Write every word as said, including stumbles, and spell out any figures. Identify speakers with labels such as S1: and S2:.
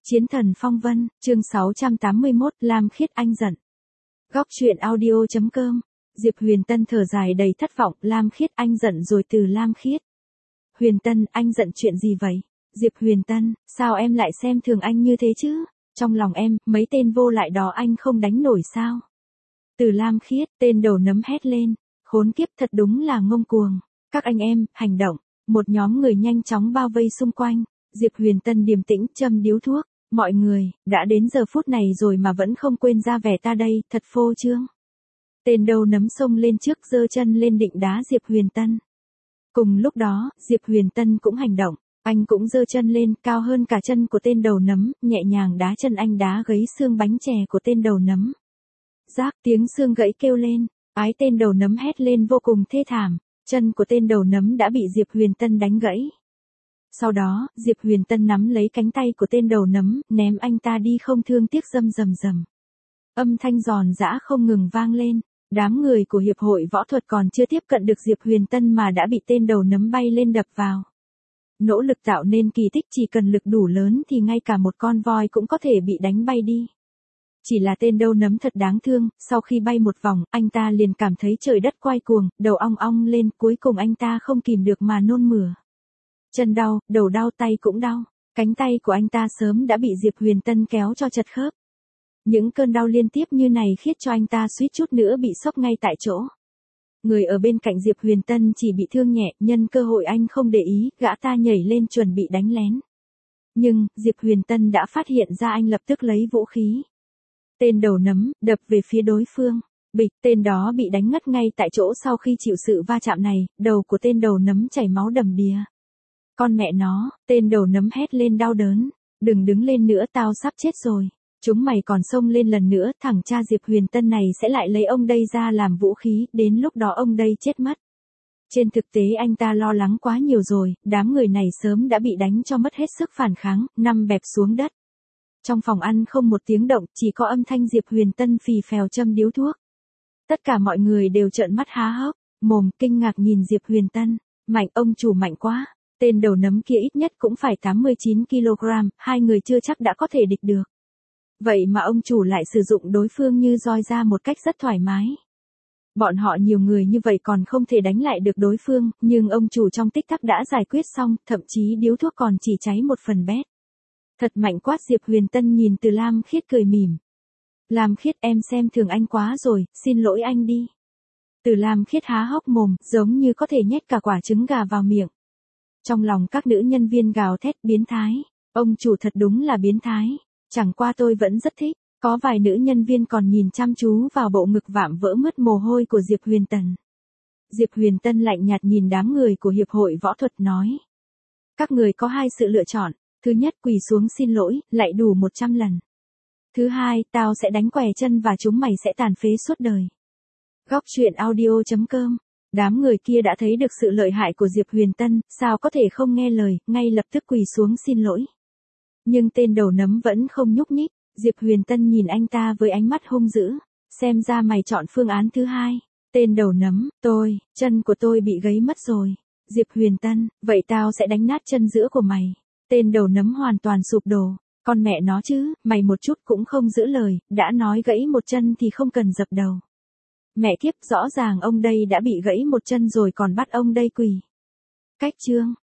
S1: Chiến thần phong vân, chương sáu trăm tám mươi mốt, Lam Khiết anh giận. Góc truyện audio chấm com. Diệp Huyền Tân thở dài đầy thất vọng, Lam Khiết anh giận rồi từ Lam Khiết. Huyền Tân, anh giận chuyện gì vậy? Diệp Huyền Tân, sao em lại xem thường anh như thế chứ? Trong lòng em, mấy tên vô lại đó anh không đánh nổi sao? Từ Lam Khiết, tên đầu nấm hét lên. Khốn kiếp, thật đúng là ngông cuồng. Các anh em, hành động. Một nhóm người nhanh chóng bao vây xung quanh. Diệp Huyền Tân điềm tĩnh châm điếu thuốc. Mọi người, đã đến giờ phút này rồi mà vẫn không quên ra vẻ ta đây, thật phô trương. Tên đầu nấm xông lên trước giơ chân lên định đá Diệp Huyền Tân. Cùng lúc đó, Diệp Huyền Tân cũng hành động. Anh cũng giơ chân lên, cao hơn cả chân của tên đầu nấm, nhẹ nhàng đá chân anh đá gãy xương bánh chè của tên đầu nấm. Rác, tiếng xương gãy kêu lên, ái tên đầu nấm hét lên vô cùng thê thảm, chân của tên đầu nấm đã bị Diệp Huyền Tân đánh gãy. Sau đó, Diệp Huyền Tân nắm lấy cánh tay của tên đầu nấm, ném anh ta đi không thương tiếc rầm rầm rầm. Âm thanh giòn giã không ngừng vang lên, đám người của Hiệp hội Võ thuật còn chưa tiếp cận được Diệp Huyền Tân mà đã bị tên đầu nấm bay lên đập vào. Nỗ lực tạo nên kỳ tích, chỉ cần lực đủ lớn thì ngay cả một con voi cũng có thể bị đánh bay đi. Chỉ là tên đầu nấm thật đáng thương, sau khi bay một vòng, anh ta liền cảm thấy trời đất quay cuồng, đầu ong ong lên, cuối cùng anh ta không kìm được mà nôn mửa. Chân đau, đầu đau, tay cũng đau, cánh tay của anh ta sớm đã bị Diệp Huyền Tân kéo cho chật khớp. Những cơn đau liên tiếp như này khiến cho anh ta suýt chút nữa bị sốc ngay tại chỗ. Người ở bên cạnh Diệp Huyền Tân chỉ bị thương nhẹ, nhân cơ hội anh không để ý, gã ta nhảy lên chuẩn bị đánh lén. Nhưng, Diệp Huyền Tân đã phát hiện ra, anh lập tức lấy vũ khí. Tên đầu nấm, đập về phía đối phương. Bịch, tên đó bị đánh ngất ngay tại chỗ sau khi chịu sự va chạm này, đầu của tên đầu nấm chảy máu đầm đìa. Con mẹ nó, tên đầu nấm hét lên đau đớn. Đừng đứng lên nữa, tao sắp chết rồi. Chúng mày còn xông lên lần nữa, thằng cha Diệp Huyền Tân này sẽ lại lấy ông đây ra làm vũ khí, đến lúc đó ông đây chết mất. Trên thực tế anh ta lo lắng quá nhiều rồi, đám người này sớm đã bị đánh cho mất hết sức phản kháng, nằm bẹp xuống đất. Trong phòng ăn không một tiếng động, chỉ có âm thanh Diệp Huyền Tân phì phèo châm điếu thuốc. Tất cả mọi người đều trợn mắt há hốc, mồm kinh ngạc nhìn Diệp Huyền Tân. Mạnh, ông chủ mạnh quá. Tên đầu nấm kia ít nhất cũng phải tám mươi chín ki lô gam, hai người chưa chắc đã có thể địch được. Vậy mà ông chủ lại sử dụng đối phương như roi ra một cách rất thoải mái. Bọn họ nhiều người như vậy còn không thể đánh lại được đối phương, nhưng ông chủ trong tích tắc đã giải quyết xong, thậm chí điếu thuốc còn chỉ cháy một phần bét. Thật mạnh quá. Diệp Huyền Tân nhìn từ Lam Khiết cười mỉm. Lam Khiết, em xem thường anh quá rồi, xin lỗi anh đi. Từ Lam Khiết há hốc mồm, giống như có thể nhét cả quả trứng gà vào miệng. Trong lòng các nữ nhân viên gào thét, biến thái. Ông chủ thật đúng là biến thái. Chẳng qua tôi vẫn rất thích. Có vài nữ nhân viên còn nhìn chăm chú vào bộ ngực vạm vỡ mướt mồ hôi của Diệp Huyền Tân. Diệp Huyền Tân lạnh nhạt nhìn đám người của Hiệp hội Võ thuật nói. Các người có hai sự lựa chọn. Thứ nhất, quỳ xuống xin lỗi, lại đủ một trăm lần. Thứ hai, tao sẽ đánh què chân và chúng mày sẽ tàn phế suốt đời. Góc truyện audio chấm com. Đám người kia đã thấy được sự lợi hại của Diệp Huyền Tân, sao có thể không nghe lời, ngay lập tức quỳ xuống xin lỗi. Nhưng tên đầu nấm vẫn không nhúc nhích. Diệp Huyền Tân nhìn anh ta với ánh mắt hung dữ. Xem ra mày chọn phương án thứ hai. Tên đầu nấm, tôi, chân của tôi bị gãy mất rồi. Diệp Huyền Tân, vậy tao sẽ đánh nát chân giữa của mày. Tên đầu nấm hoàn toàn sụp đổ. Con mẹ nó chứ, mày một chút cũng không giữ lời, đã nói gãy một chân thì không cần dập đầu. Mẹ kiếp, rõ ràng ông đây đã bị gãy một chân rồi còn bắt ông đây quỳ. Cách chương.